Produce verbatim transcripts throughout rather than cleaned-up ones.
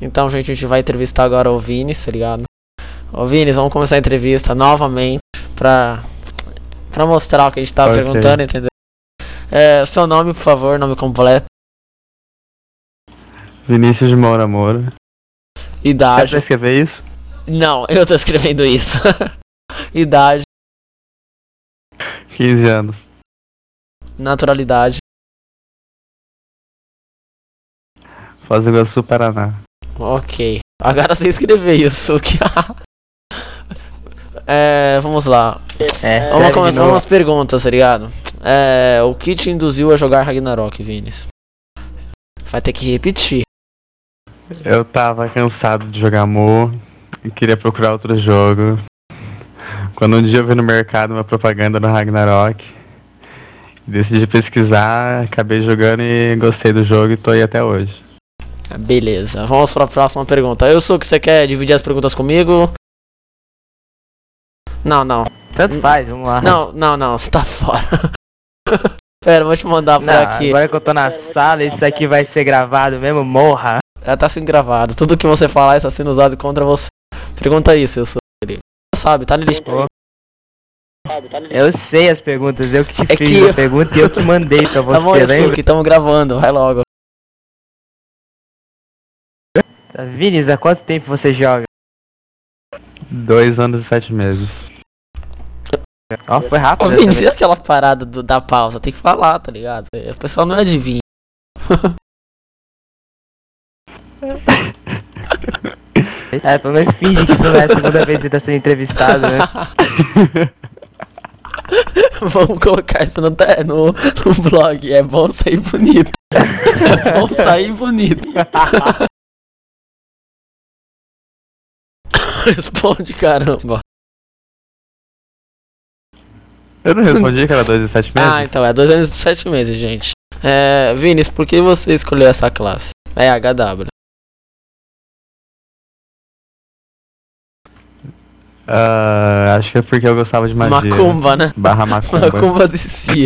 Então, gente, a gente vai entrevistar agora o Vini, tá ligado? Ô Vini, vamos começar a entrevista novamente pra, pra mostrar o que a gente tava okay. perguntando, entendeu? É, seu nome, por favor, nome completo. Vinícius de Moura Moura. Idade. Você vai escrever isso? Não, eu tô escrevendo isso. Idade. quinze anos. Naturalidade. Foz do Iguaçu, Paraná. Ok. Agora você escreveu isso. é, vamos lá. É, vamos começar umas perguntas, tá ligado? É, o que te induziu a jogar Ragnarok, Vinícius? Vai ter que repetir. Eu tava cansado de jogar Mo e queria procurar outro jogo. Quando um dia eu vi no mercado uma propaganda no Ragnarok, decidi pesquisar, acabei jogando e gostei do jogo e tô aí até hoje. Beleza, vamos para a próxima pergunta. Eu sou que você quer dividir as perguntas comigo? Não, não. Tanto faz, vamos lá. Não, não, não, você tá fora. Pera, vou te mandar por não, aqui. Agora que eu tô na sala, isso aqui vai ser gravado mesmo, morra. Já tá sendo gravado. Tudo que você falar está sendo usado contra você. Pergunta isso, eu sou ele. Sabe, tá no list. Eu sei as perguntas, eu que te é fiz que... a pergunta e eu que mandei pra você, tá bom, eu lembra? sei que estamos gravando, vai logo. Vinícius, há quanto tempo você joga? Dois anos e sete meses. Ó, oh, foi rápido. Ô, Vinícius, e aquela parada do, da pausa? Tem que falar, tá ligado? O pessoal não adivinha. É, pelo menos finge que isso não é a segunda vez que você tá sendo entrevistado, né? Vamos colocar isso no, no, no blog. É bom sair bonito. É bom sair bonito. Responde, caramba. Eu não respondi que era dois e sete meses? Ah, então é dois anos e sete meses, gente. É, Vinícius, por que você escolheu essa classe? É H W. Uh, acho que é porque eu gostava de magia. Macumba, né? Barra macumba. Macumba de Cia.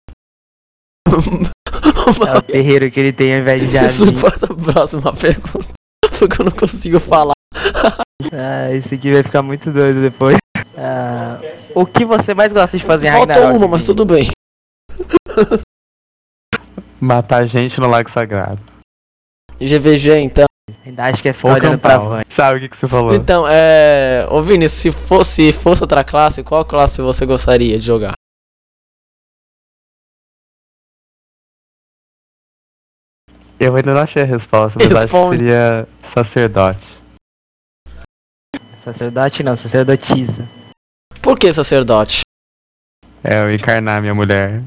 É o terreiro que ele tem ao invés de jardim. Para a próxima pergunta. Porque eu não consigo falar. Ah, isso aqui vai ficar muito doido depois. Ah, o que você mais gosta de fazer em Ragnarok? Falta uma, mas tudo bem. Matar gente no Lago Sagrado. G V G, então. Ainda acho que é foda pra van. Sabe o que, que você falou? Então, é... Ô Vinícius, se fosse, fosse outra classe, qual classe você gostaria de jogar? Eu ainda não achei a resposta, mas Responde. acho que seria sacerdote. Sacerdote não, sacerdotisa. Por que sacerdote? É, eu encarnar minha mulher.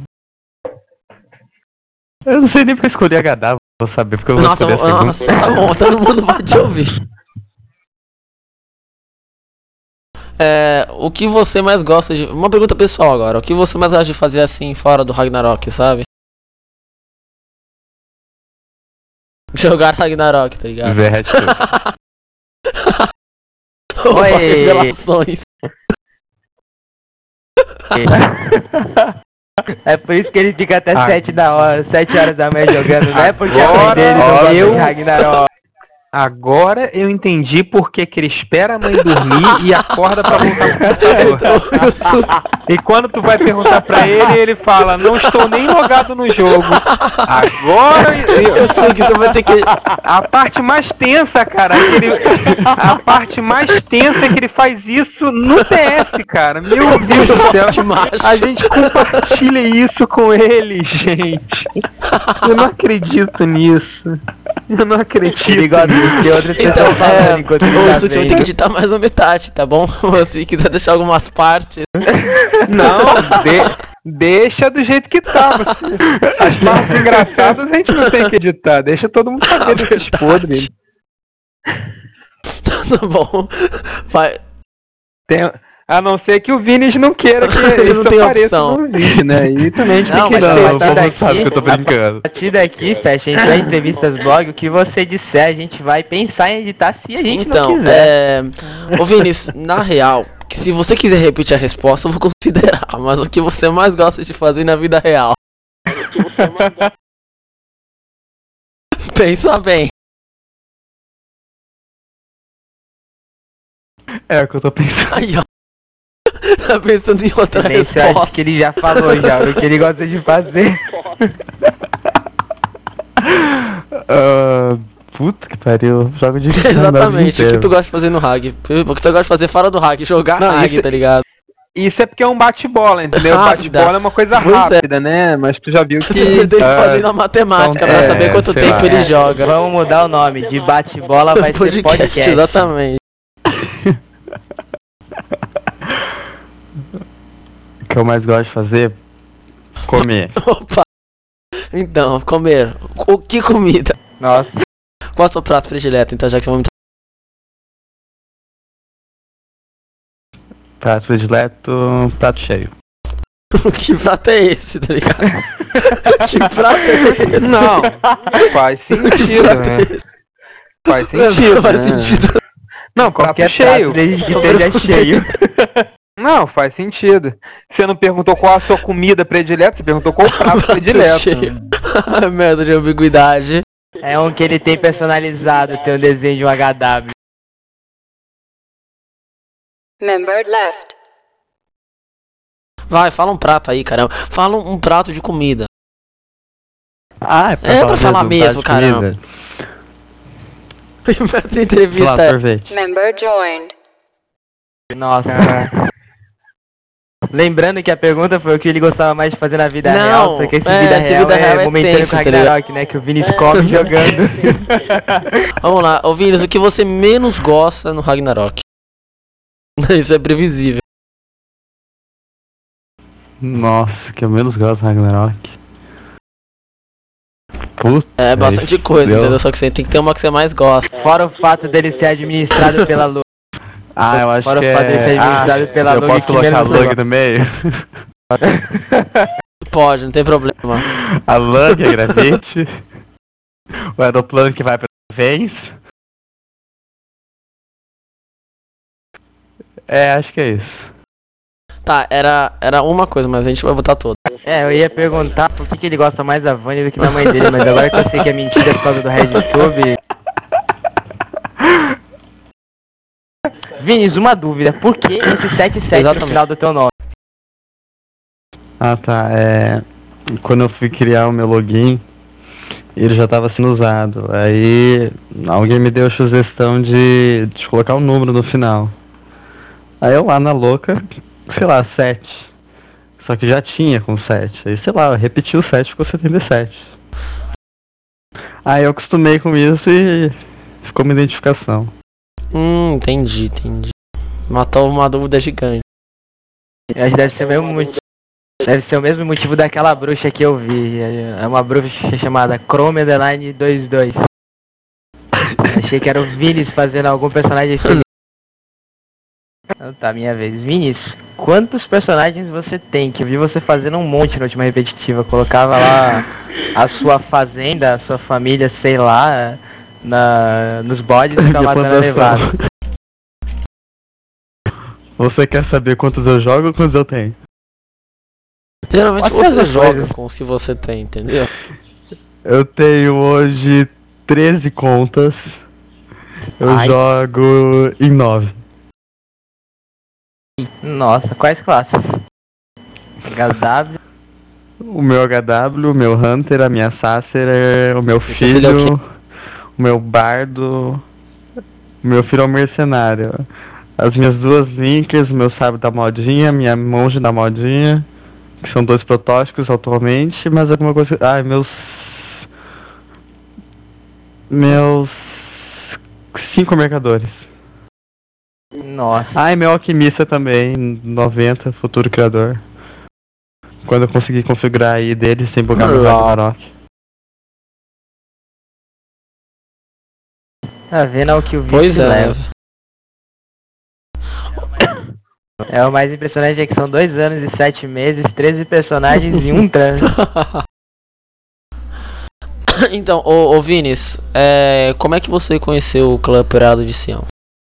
Eu não sei nem pra escolher H W, vou saber, porque eu vou nossa, escolher a nossa, tá bom, todo mundo vai te ouvir. É, o que você mais gosta de... Uma pergunta pessoal agora. O que você mais gosta de fazer assim, fora do Ragnarok, sabe? Jogar Ragnarok, tá ligado? Ver Red Oi! Revelações. É por isso que ele fica até Ah. sete da hora, sete horas da manhã jogando, não é porque a Agora, mãe dele não gosta eu- de Ragnarok. Agora eu entendi porque que ele espera a mãe dormir e acorda pra voltar pro computador. E quando tu vai perguntar pra ele, ele fala, não estou nem logado no jogo. Agora eu, Eu sei que você vai ter que... a parte mais tensa, cara, é que ele, a parte mais tensa é que ele faz isso no T S, cara. Meu Deus do céu. A gente compartilha isso com ele, gente. Eu não acredito nisso. Eu não acredito. Ele gosta disso, que outras Então, pessoas falando é... enquanto ele Ô, tá você vai ter que vendo. editar mais uma metade, tá bom? Se quiser deixar algumas partes... Não, de- deixa do jeito que tá. As partes engraçadas a gente não tem que editar. Deixa todo mundo saber desses podres. Tá bom. Vai... Tem- A não ser que o Vinícius não queira que Ele não isso tem apareça opção. no vídeo, né? E também a gente Não, tem que... mas Não, a o partir povo daqui- sabe que eu tô brincando. A partir daqui, fecha, a gente vai em entrevistas blog, o que você disser, a gente vai pensar em editar se a gente Então, não quiser. é... Ô Vinícius, na real, que se você quiser repetir a resposta, eu vou considerar. Mas o que você mais gosta de fazer na vida real? Pensa bem. É o que eu tô pensando. Aí, ó. Tá pensando em outra Silêncio, eu resposta. acho que ele já falou já o que ele gosta de fazer. Uh, puta que pariu, jogo de Exatamente, o que tu gosta de fazer no Hag? O que tu gosta de fazer fora do Hag? Jogar Não, Hag, isso- tá ligado? Isso é porque é um bate-bola, entendeu? Rápida. Bate-bola é uma coisa Pois é. rápida, né? Mas tu já viu Você que... tem que ah, fazer na matemática então, pra é, saber quanto sei tempo lá. ele joga. Vamos mudar o nome, de bate-bola vai ser podcast. Exatamente. O que eu mais gosto de fazer? Comer. Opa. Então, comer. O que comida? Nossa, Qual é o seu prato predileto? Então, já que você vai me Prato predileto, prato cheio. que prato é esse, tá ligado? Que prato é esse? Não, faz sentido, né? Faz sentido, Faz né? sentido. Não, prato qualquer cheio. prato desde que seja cheio. Não, faz sentido. Você não perguntou qual a sua comida predileta, você perguntou qual o prato predileto. Cheio. Merda de ambiguidade. É um que ele tem personalizado, tem um desenho de um H W. Member left. Vai, fala um prato aí, caramba. Fala um, um prato de comida. Ah, é pra É pra falar do mesmo, prato de caramba. comida? Primeira Sei lá, entrevista é... sorvete. Member joined. Nossa. Lembrando que a pergunta foi o que ele gostava mais de fazer na vida Não, real, só que esse é, vida esse real vida é, real é momentâneo tenso, com o tá ligado? Ragnarok, né? Que o Vinícius come jogando. Vamos lá, ô Vinícius, o que você menos gosta no Ragnarok? Isso é previsível. Nossa, que eu menos gosto do Ragnarok. Puta, É bastante isso coisa, deu. entendeu? Só que você tem que ter uma que você mais gosta. Fora o fato dele ser administrado pela Lua. Ah, eu acho Fora que o fato dele ser é... administrado Ah, pela eu Lug posso que colocar a menos Lug gosta. no meio? Pode, não tem problema. A Lug, a Gravite, o aeroplano que vai pra vez. É, acho que é isso. Tá, era, era uma coisa, mas a gente vai botar toda. É, eu ia perguntar por que, que ele gosta mais da Vânia do que da mãe dele, mas agora que eu sei que é mentira por causa do RedTube. Vinícius, uma dúvida, por que esse sete sete no Exatamente. final do teu nome? Ah, tá, é... Quando eu fui criar o meu login, ele já estava sendo usado. Aí alguém me deu a sugestão de, de colocar um número no final. Aí eu lá na louca, sei lá, sete. Só que já tinha com sete. Aí sei lá, eu repeti o sete, ficou setenta e sete. Aí eu acostumei com isso e ficou uma identificação. Hum, entendi, entendi. Matou uma dúvida gigante. Eu acho que deve ser o mesmo motivo. Deve ser o mesmo motivo daquela bruxa que eu vi. É uma bruxa chamada Chrome Underline vinte e dois. Achei que era o Vinícius fazendo algum personagem feliz. Então tá, minha vez. Vinícius, quantos personagens você tem? Que eu vi você fazendo um monte na última repetitiva. Colocava lá a sua fazenda, a sua família, sei lá, na, nos bodes e ficava matando a levada. Você quer saber quantos eu jogo ou quantos eu tenho? Geralmente Pode ser você as joga coisas. com os que você tem, entendeu? Eu tenho hoje treze contas. Eu Ai. jogo em nove. Nossa, quais classes? H W. O meu H W, o meu Hunter, a minha Sacer, o meu filho é o filho, o meu Bardo, o meu filho é um mercenário. As minhas duas Linkers, o meu sábio da modinha, minha monge da modinha, que são dois protótipos atualmente, mas alguma coisa... Ah, meus... Meus... Cinco mercadores. Nossa. Ah, e meu alquimista também, noventa, futuro criador. Quando eu conseguir configurar aí dele sem bugar meu Ragnarok. Tá vendo ao que o Pois Vinícius é. leva. É, o mais impressionante é que são dois anos e sete meses, treze personagens e um trans. Então, ô, ô Vinícius, é, como é que você conheceu o Clã Operado de Sião?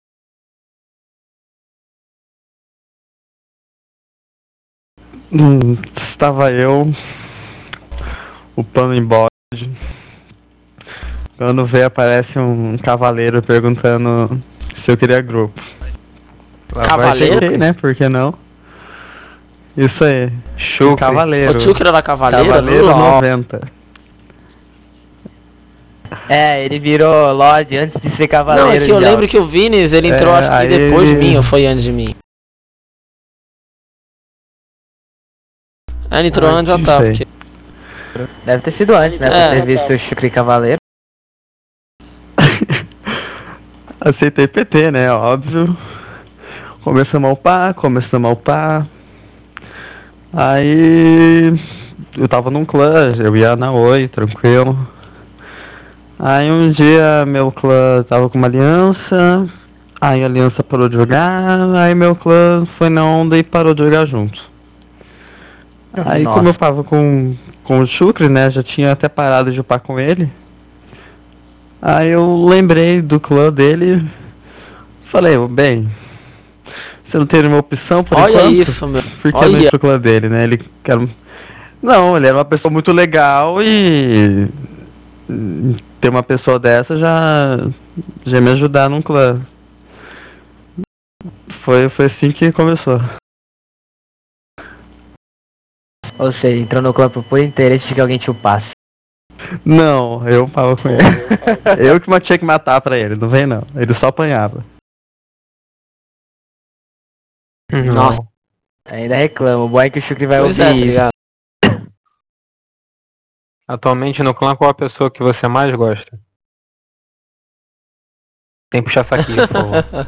Hum, estava eu, o pano em bode. Quando vê aparece um cavaleiro perguntando se eu queria grupo. Cavaleiro? Ok, né? Por que não? Isso aí. Chucre. Cavaleiro. O Chucre era cavaleiro? Cavaleiro LOL. noventa. É, ele virou Lorde antes de ser Não, cavaleiro. é que eu já. lembro que o Vinis, ele entrou É, acho que aí depois de ele- mim, ou foi antes de mim? Ah, ele entrou Ah, antes, já não tá, sei. porque... Deve ter sido antes, né? É. Pra ter visto o Chucre Cavaleiro. Aceitei P T, né? Óbvio. Começamos a upar, começamos a upar. Aí eu tava num clã, eu ia na Oi, tranquilo. Aí um dia meu clã tava com uma aliança, aí a aliança parou de jogar, aí meu clã foi na onda e parou de jogar junto. Aí Nossa. como eu tava com, com o Chucre, né, já tinha até parado de upar com ele. Aí eu lembrei do clã dele, falei, bem, você não tem nenhuma opção por Olha enquanto? isso, meu. Porque eu não Olha. entro no clã dele, né? Ele quer... Não, ele era uma pessoa muito legal e hum, ter uma pessoa dessa já já ia me ajudar num clã. Foi, foi assim que começou. Ou seja, entrou no clã por interesse de que alguém te upasse. Não, eu upava com ele. Eu que tinha que matar pra ele, não vem não. Ele só apanhava. Nossa. Ainda reclama, o bom é que o Chucre vai Pois ouvir é, tá isso. ligado? Atualmente no clã, qual a pessoa que você mais gosta? Tem que puxar saquinho, por favor.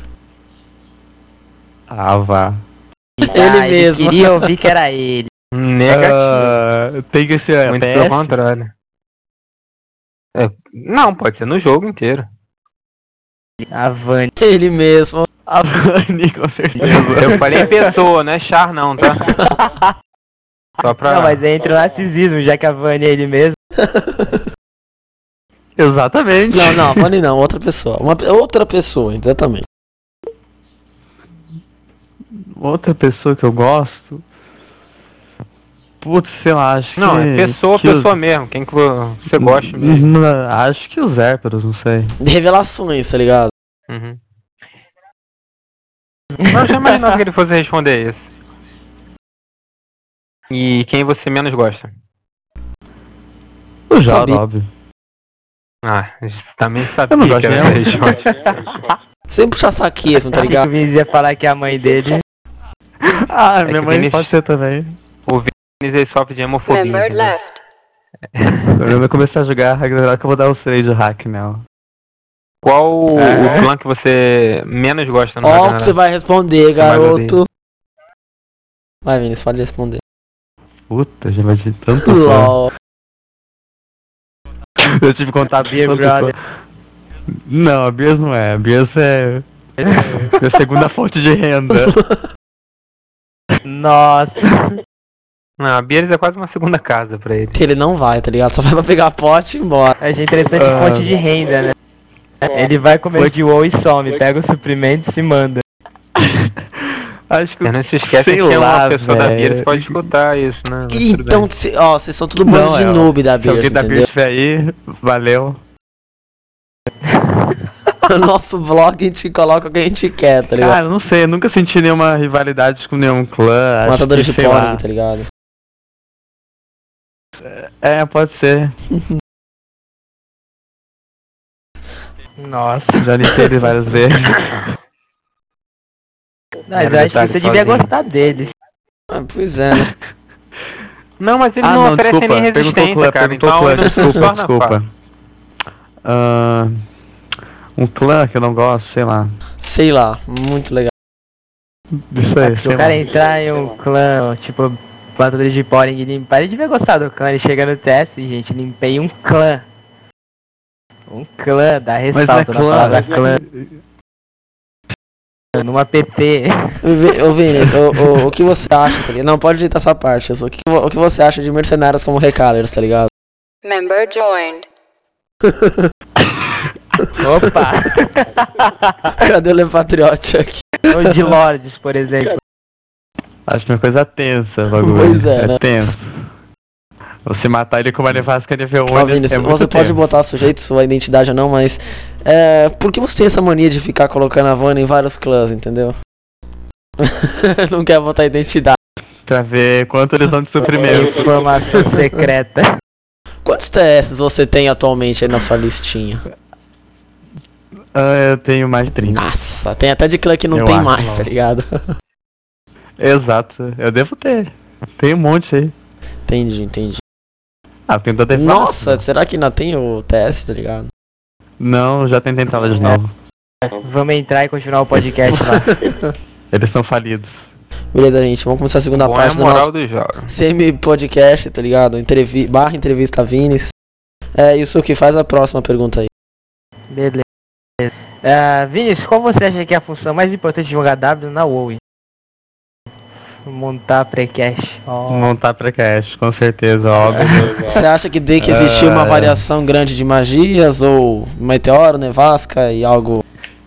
Ah, vá. Ele Ah, mesmo. queria ouvir que era ele. Negativo. Ah, tem que ser Muito P pelo S? contrário. É, não, pode ser no jogo inteiro. A Vani. Ele mesmo. A Vani, com certeza. Eu falei em pessoa, não é char não, tá? Só pra... Não, mas entra o narcisismo, já que a Vani é ele mesmo. Exatamente. Não, não, Vani não, outra pessoa. Uma, outra pessoa, exatamente. Outra pessoa que eu gosto. Putz, sei lá, acho Não, que. é pessoa, que pessoa mesmo. Quem que você gosta mesmo. Hum, Acho que os héteros, não sei. De revelações, tá ligado? Uhum. Mas eu já imaginava que ele fosse responder isso. E quem você menos gosta? O Jora, Sabia. óbvio. Ah, também Eu não sabia gosto que era essa mesmo. resposta. Sem puxar saquismo, tá O ligado? Vinícius ia falar que é a mãe dele. Ah, É minha que mãe Vinícius- pode ser também. Ele sofre de hemofobia. Member entendeu? left. Quando eu começar a jogar Ragnarok, eu vou dar o três de hack nela. Qual o- É. o clã que você menos gosta no Ó, o que Ragnarok? você vai responder, Você mais garoto. Vai, Vinícius, pode responder. Puta, já vai de tanto fã. LOL. Eu tive contato Beer com tanto Brother. fã. Não, a Bias não é. A Bias é minha segunda fonte de renda. Nossa. Não, a Bieres é quase uma segunda casa pra ele. Que ele não vai, tá ligado? Só vai pra pegar pote e ir embora. Achei interessante Ah. fonte de renda, né? Ele vai comer de WoW e some, pega os suprimentos e manda. Acho que Você não se esquece sei que tem uma lá, pessoa da velho. Bieres pode escutar isso, né? Mas tudo Então, bem. cê- ó, vocês são tudo bando Não, de é, ó. noob da Se Beers, alguém da entendeu? Bias estiver aí, valeu. No nosso blog a gente coloca o que a gente quer, tá ligado? Cara, eu não sei, eu nunca senti nenhuma rivalidade com nenhum clã. acho Matadores que, de sei lá. Pong, tá ligado? É, pode ser. Nossa. Já limpei ele várias vezes. Mas Era eu acho que detalhe você devia sozinho. gostar dele. Ah, pois é, né? Não, mas ele Ah, não, não, oferece desculpa. nem Perguntou resistência, clã, cara. perguntou Então clã, ele não se desculpa, torna desculpa. fácil. Ah, um clã que eu não gosto, sei lá. Sei lá, muito legal. Isso aí, Se sei o cara lá. entrar em um clã, tipo, Matadores de Poring e limpar, ele devia gostar do clã. Ele chega no teste, gente, limpei um clã. Um clã, dá Mas não é ressalto na clã. palavra clã. Numa P T. Vi- Ô Vinícius, o, o, o que você acha, tá ligado? Não, pode editar essa parte. O que, o que você acha de mercenários como recalers, tá ligado? Member joined. Opa! Cadê o Lepatriote aqui? Ou de Lords, por exemplo. Acho uma coisa tensa, o bagulho. Pois é, né? tenso. Você matar ele com uma nevasca nível um Ó, é Vinícius, muito você pode tenso. botar sujeito, sua identidade ou não, mas... É, por que você tem essa mania de ficar colocando a Vânia em vários clãs, entendeu? Não quer botar a identidade. Pra ver quanto eles vão te primeiro. Informação secreta. Quantos T S você tem atualmente aí na sua listinha? Ah, eu tenho mais de trinta. Nossa, tem até de clã que não Eu tem acho, mais, não. tá ligado? Exato, eu devo ter. Tem um monte aí. Entendi, entendi. Ah, tem toda a Nossa, será que ainda tem o T S, tá ligado? Não, já tentei entrar lá de novo. Vamos entrar e continuar o podcast lá. Eles são falidos. Beleza, gente, vamos começar a segunda Bom, é a parte do moral nosso do jogo. semi-podcast, tá ligado? Entrevi barra entrevista Vinis. É isso que faz a próxima pergunta aí. Beleza. Uh, Vinícius, qual você acha que é a função mais importante de um H W na WoW? Montar pré-cache. Oh. Montar pré-cache, com certeza, óbvio. Você acha que tem que existir uma variação grande de magias, ou meteoro, nevasca e algo...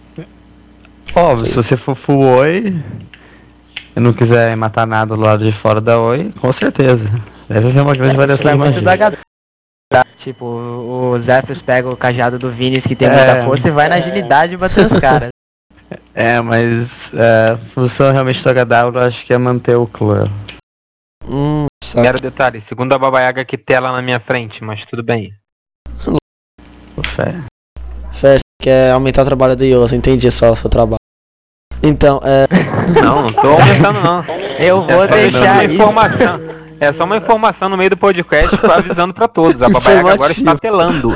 Óbvio, se você for full Oi e não quiser matar nada do lado de fora da Oi, com certeza. Deve haver uma grande variação de muito do H magia. W. Tipo, o Zephyrs pega o cajado do Vinícius que tem É. muita força e vai na agilidade e bater os caras. É, mas é, a função realmente do H W eu acho que é manter o clã. Hum, sabe? Quero detalhe, segundo a Baba Yaga que tela na minha frente, mas tudo bem. Fé. Fest quer aumentar o trabalho do Yoso, entendi só o seu trabalho. Então, é... Não, não tô aumentando não. Eu vou É só deixar uma isso. informação. É só uma informação no meio do podcast avisando pra todos. A Baba Yaga agora está telando.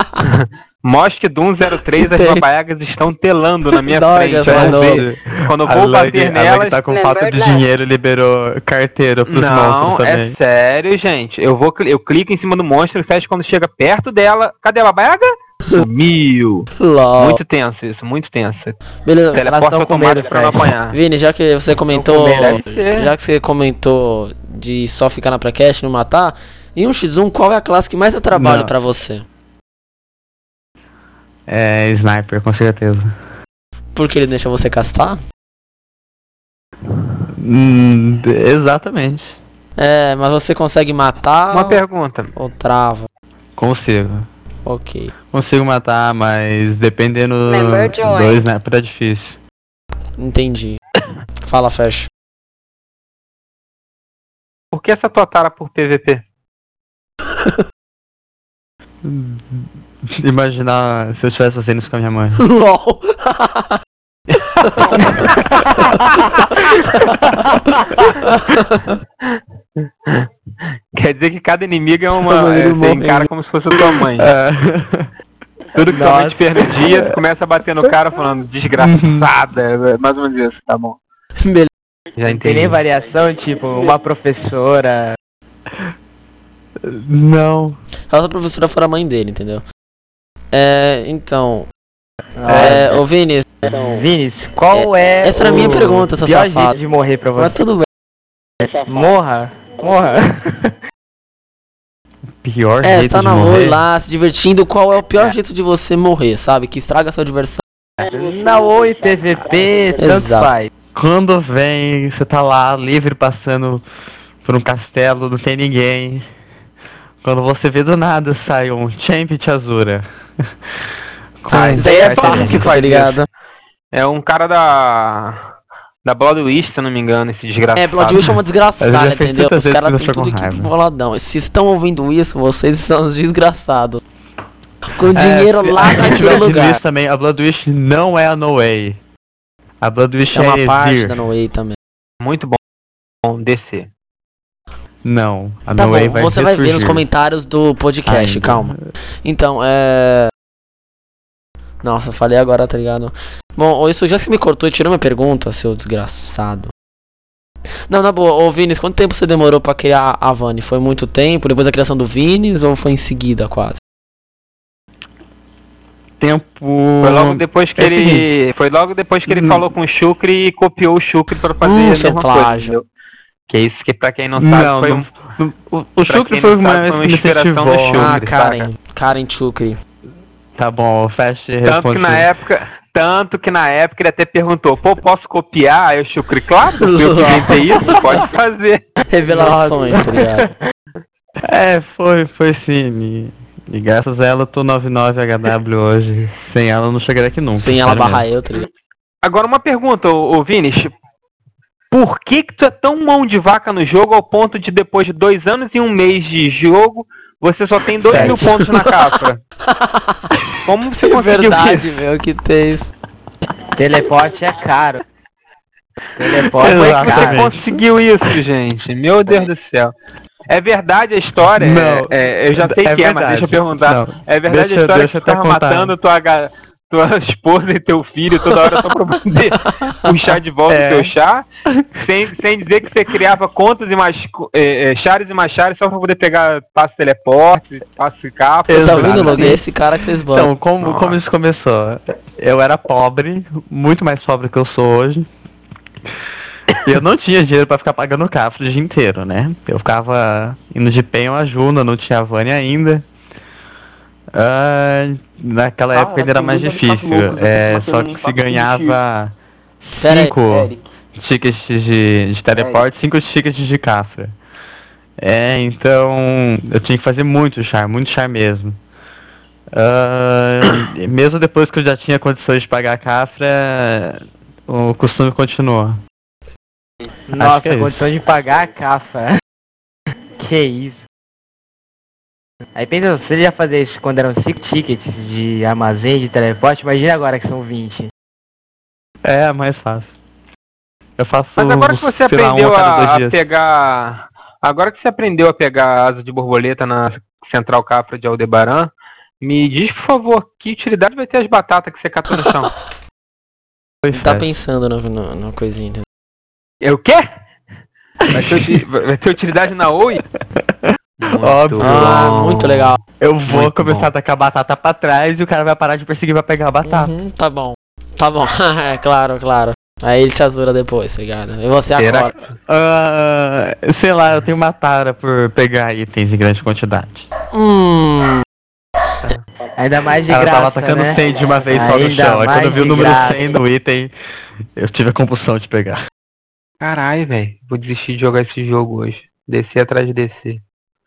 Mosque Doom zero três, as Tem. Baba Yagas estão telando na minha Drogas, frente. mano. Vamos ver. Quando eu A vou Lag- bater a Lag nelas... tá com Member falta de left. dinheiro e liberou carteira pros Não, monstros é também. sério, gente. Eu vou, cli- eu clico em cima do monstro e fecho quando chega perto dela. Cadê a Baba Yaga? Sumiu. LOL. Muito tenso isso, muito tenso. Beleza, Teleporte tão com automático medo, pra não Fred. apanhar. Vini, já que você comentou... com medo, deve ser. Já que você comentou de só ficar na pré-cache e não matar, em um por um, qual é a classe que mais dá trabalho Não. pra você? É, sniper, com certeza. Porque ele deixa você castar? Hum, exatamente. É, mas você consegue matar Uma pergunta. ou trava? Consigo. Ok. Consigo matar, mas dependendo Member do joined. sniper é difícil. Entendi. Fala, Fecha. Por que essa tua tara por P V P? Imaginar se eu estivesse fazendo isso com a minha mãe. LOL. Quer dizer que cada inimigo é uma. Mas ele É, você encara morreu. como se fosse a tua mãe. É. Tudo que Nossa. sua mãe te fez no dia, tu começa a bater no cara falando desgraçada. É mais ou menos isso, tá bom. Beleza. Já Tem nem entendi. variação, tipo, uma professora. Não. Só se a professora for a mãe dele, entendeu? É, então... É, É, ô Vini, Vinícius, qual é, essa era a minha o pergunta, seu pior safado. jeito de morrer pra mas você? tudo bem. Morra, morra. Pior É, jeito tá de na morrer. Oi lá, se divertindo, qual é o pior jeito de você morrer, sabe? Que estraga a sua diversão. Na Oi P V P, tanto Exato. faz. Quando vem, você tá lá, livre, passando por um castelo, não tem ninguém. Quando você vê do nada, sai um Champ Azura. Ah, isso aí é fácil que tá faz ligado? É um cara da. Da Blood Wish, se eu não me engano, esse desgraçado. É, Blood Wish é uma Eu desgraçada, já fiz entendeu? tantas Os vezes caras que têm eu tudo fico com aqui raiva. boladão. Se estão ouvindo isso, vocês são os desgraçados. Com É, dinheiro lá naquele Blood lugar. Wish também, a Blood Wish não é a No Way. A Blood Wish É uma é parte Exir. da No Way também. Muito bom. Bom, descer. Não, a Tá No Way bom, vai você vai ver nos ressurgir. comentários do podcast, Ainda. calma. Então, é... Nossa, eu falei agora, tá ligado? Bom, isso já que você me cortou e tirou minha pergunta, seu desgraçado. Não, na boa, ô Vinis, quanto tempo você demorou pra criar a Vani? Foi muito tempo, depois da criação do Vinis, ou foi em seguida, quase? Tempo... Foi logo depois que é ele. Foi logo depois que ele Hum. falou com o Shukri e copiou o Shukri pra fazer Hum, a seu mesma coisa, plágio. entendeu? Que é isso que pra quem não sabe Não, foi não, um. não, o, o Pra Shukri quem foi não uma, sabe, foi uma me inspiração do incentivou. Shukri. Ah, saca? Karen, Karen Chukri. Tá bom, o Fast Tanto responde. que na época. Tanto que na época ele até perguntou, pô, posso copiar? Aí o Shukri, claro, eu que inventei isso, pode fazer. Revelações, tá ligado? É, foi, foi sim. E, e graças a ela eu tô noventa e nove H W hoje. Sem ela eu não chegaria aqui nunca. Sem ela sério barrar mesmo. eu, tá ligado? Agora uma pergunta, ô, ô Vinis. por que que tu é tão mão de vaca no jogo ao ponto de depois de dois anos e um mês de jogo, você só tem dois mil pontos na cafra? Como você conseguiu Verdade, isso? meu, que tem isso. Teleporte é caro. Teleporte Como é é que você caro. conseguiu isso, gente? Meu Deus do céu. É verdade a história? Não, É, é, eu já sei é que é, mas verdade. deixa eu perguntar. Não, É verdade deixa- a história deixa que eu você até tava contar. matando tua, ga- tua esposa e teu filho toda hora só pra poder puxar de volta É. o teu chá? Sem, sem dizer que você criava contas e mais é, é, chares e machares só pra poder pegar passe teleporte, passe capa. Tá Exato. vendo, Logan? É esse cara que vocês bancam. Então, como, como isso começou? Eu era pobre, muito mais pobre que eu sou hoje. E eu não tinha dinheiro pra ficar pagando cafre o dia inteiro, né? Eu ficava indo de Penho a Juna, não tinha Vânia ainda. Ah, naquela Ah, época ainda era mais tem muita difícil. loucos, É, eu tô só matando que um se papo ganhava Pera aí. cinco tickets de, de teleporte, cinco tickets de cafra. É, então eu tinha que fazer muito char, muito char mesmo. Ah, mesmo depois que eu já tinha condições de pagar a cafra, o costume continuou. Nossa, que é isso. condição de pagar a cafa. Que isso. Aí pensa, você ia fazer isso quando eram cinco tickets de armazém, de teleporte, imagina agora que são vinte. É, mais fácil. Eu faço, Mas agora que você sei lá, um aprendeu a cada dois a, a dias. pegar. Agora que você aprendeu a pegar asa de borboleta na Central Cafra de Aldebaran, me diz por favor, que utilidade vai ter as batatas que você catou no chão? Pois Tá é. pensando no, no, no coisinha, entendeu? É o quê? Vai ter, uti- vai ter utilidade na Oi? Óbvio. Ah, muito legal. Eu vou Muito começar bom. a tacar a batata pra trás e o cara vai parar de perseguir pra pegar a batata. Uhum, tá bom. Tá bom. É, claro, claro. Aí ele te azura depois, tá ligado? E você Será agora. Ah, sei lá, eu tenho uma tara por pegar itens em grande quantidade. Hum. Ainda mais de Ela graça, tava atacando né? cem de uma vez só no Ainda chão. Aí mais quando eu vi o de número graça. cem no item, eu tive a compulsão de pegar. Caralho, velho. Vou desistir de jogar esse jogo hoje. Descer atrás de descer.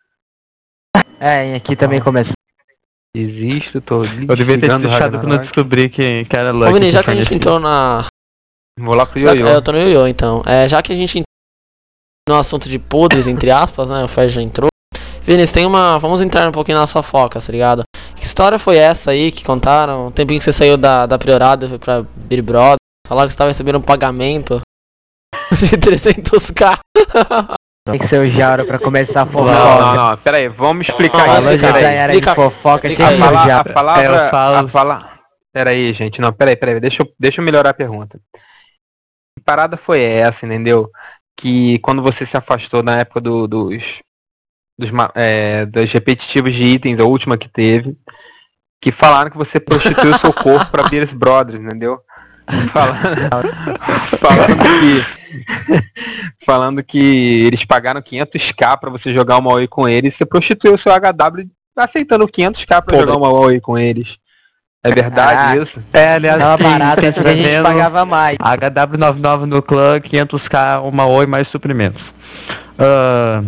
É, e aqui também começou. Desisto, tô Eu devia ter desligando o deixado quando eu Ragnarok. descobri que, que era Ô Lucky. Vini, já que que a gente fornecia. entrou na. Vou lá pro Já, Yoyo. é, eu tô no Yoyo então. É, já que a gente entrou no assunto de podres, entre aspas, né? O Fer já entrou. Vinícius, tem uma. Vamos entrar um pouquinho na sua foca, tá ligado? Que história foi essa aí que contaram? O tempinho que você saiu da, da Priorada foi pra Big Brother. Falaram que você tava recebendo um pagamento de trezentos k. Tem que ser o Jauro pra começar a Não, fofoca. não, não, pera aí, vamos explicar Não, isso. Falou de explica aí, Pera aí. ganhar de explica- fofoca, explica tem aí. que A, ser o pala- Jauro. a palavra. É, eu falo- A fala... Pera aí, gente. Não, pera aí, pera aí. Deixa eu, deixa eu melhorar a pergunta. Que parada foi essa, entendeu? Que quando você se afastou na época do- dos. Dos, ma- é, dos repetitivos de itens, a última que teve. Que falaram que você prostituiu seu corpo pra Beers Brothers, entendeu? Falando, falando que. Falando que eles pagaram quinhentos k pra você jogar uma Oi com eles. Você prostituiu seu H W aceitando quinhentos k pra Pô, jogar uma Oi com eles. É verdade Ah. isso? É, aliás, Tava sim, barato, quem assim que a gente tiver vendo, pagava mais. H W noventa e nove no clã, quinhentos k, uma Oi mais suprimentos. Ah,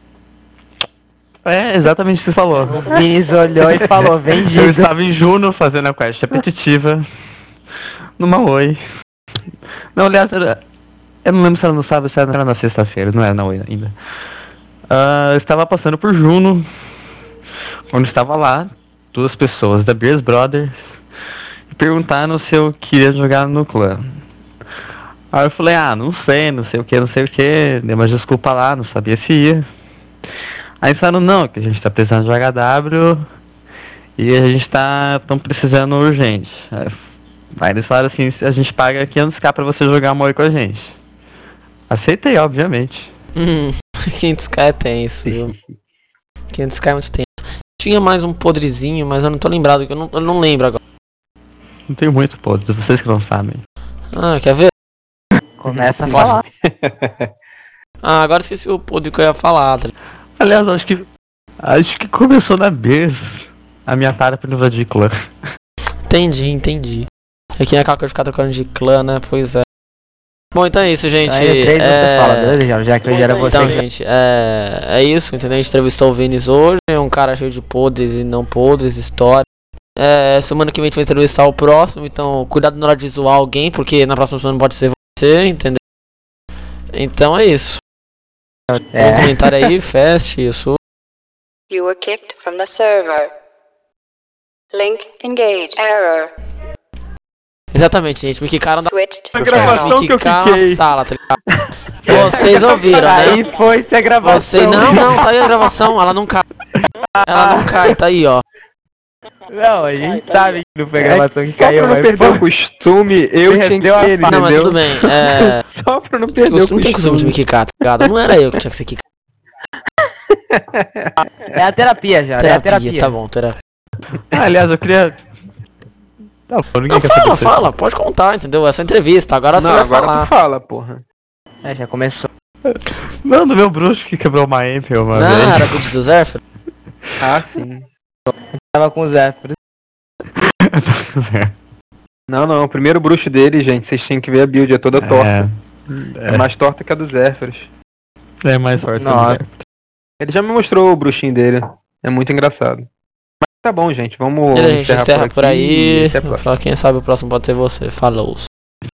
é exatamente o que você falou. O Vinícius olhou e falou, Eu vendido. estava em Juno fazendo a quest repetitiva, numa Oi. Não, aliás, era, eu não lembro se era no sábado, se era na sexta-feira, não era na Oi ainda. Ah, eu estava passando por Juno, onde estava lá, duas pessoas da Beers Brothers, e perguntaram se eu queria jogar no clã. Aí eu falei, ah, não sei, não sei o que, não sei o que, dei uma desculpa lá, não sabia se ia. Aí eles falaram, não, que a gente tá precisando de H W e a gente tá tão precisando urgente. Aí, aí eles falaram assim, a gente paga quinhentos k pra você jogar uma Oi com a gente. Aceitei, obviamente. Hum, quinhentos k é tenso, viu? quinhentos k é muito tenso. Tinha mais um podrezinho, mas eu não tô lembrado, que eu não, eu não lembro agora. Não tenho muito podre, vocês que não sabem. Ah, quer ver? Começa a falar. Ah, agora esqueci o podre que eu ia falar. tá ligado? Aliás, acho que acho que começou na vez a minha tara por invadir clã. Entendi, entendi. É que nem aquela coisa de ficar trocando de clã, né? Pois é. Bom, então é isso, gente. Aí três é... você fala, beleza, Jauro? Já que hoje era você. Então, gente, é... é isso, entendeu? A gente entrevistou o Vinícius hoje, é um cara cheio de podres e não podres, história. É, semana que vem a gente vai entrevistar o próximo, então cuidado na hora de zoar alguém, porque na próxima semana pode ser você, entendeu? Então é isso. É. Um comentário aí, Fast, isso. You were kicked from the server. Link engaged. Error. Exatamente, gente. Me quicaram da Switched Na channel. gravação me que eu quicaram fiquei. na sala, tá ligado? Vocês ouviram, né? Aí foi ser gravação. Vocês. Não, não, tá aí a gravação, ela não cai. Ela não cai, tá aí, ó. Não, a gente sabe que não foi É, gravação que só caiu, pra não mas perder pô, o costume, eu tinha que perdeu a ser ele, pá. Não, mas entendeu? tudo bem. É. Só pra não perder o Não tem costume de me costume. quicar, tá ligado? Não era eu que tinha que ser quicado. é a terapia já, é a terapia. Tá bom, terapia. Ah, aliás, eu queria... Não, pô, ninguém Não, quer fala, saber disso. fala, pode contar, entendeu? Essa entrevista, agora Não, você vai agora falar. tu fala, porra. É, já começou. Não, do meu bruxo que quebrou uma Ampel uma Não, vez. era build do Zephyr? Ah, sim. Tava com o Zé, por Não, não, o primeiro bruxo dele, gente, vocês têm que ver a build, é toda torta. É, É, mais torta que a do Zephyros. é mais forte. Nossa. né? Ele já me mostrou o bruxinho dele. É muito engraçado. Mas tá bom, gente, vamos A gente encerrar encerra por aqui. aí. Até a próxima. Quem sabe o próximo pode ser você. Falou.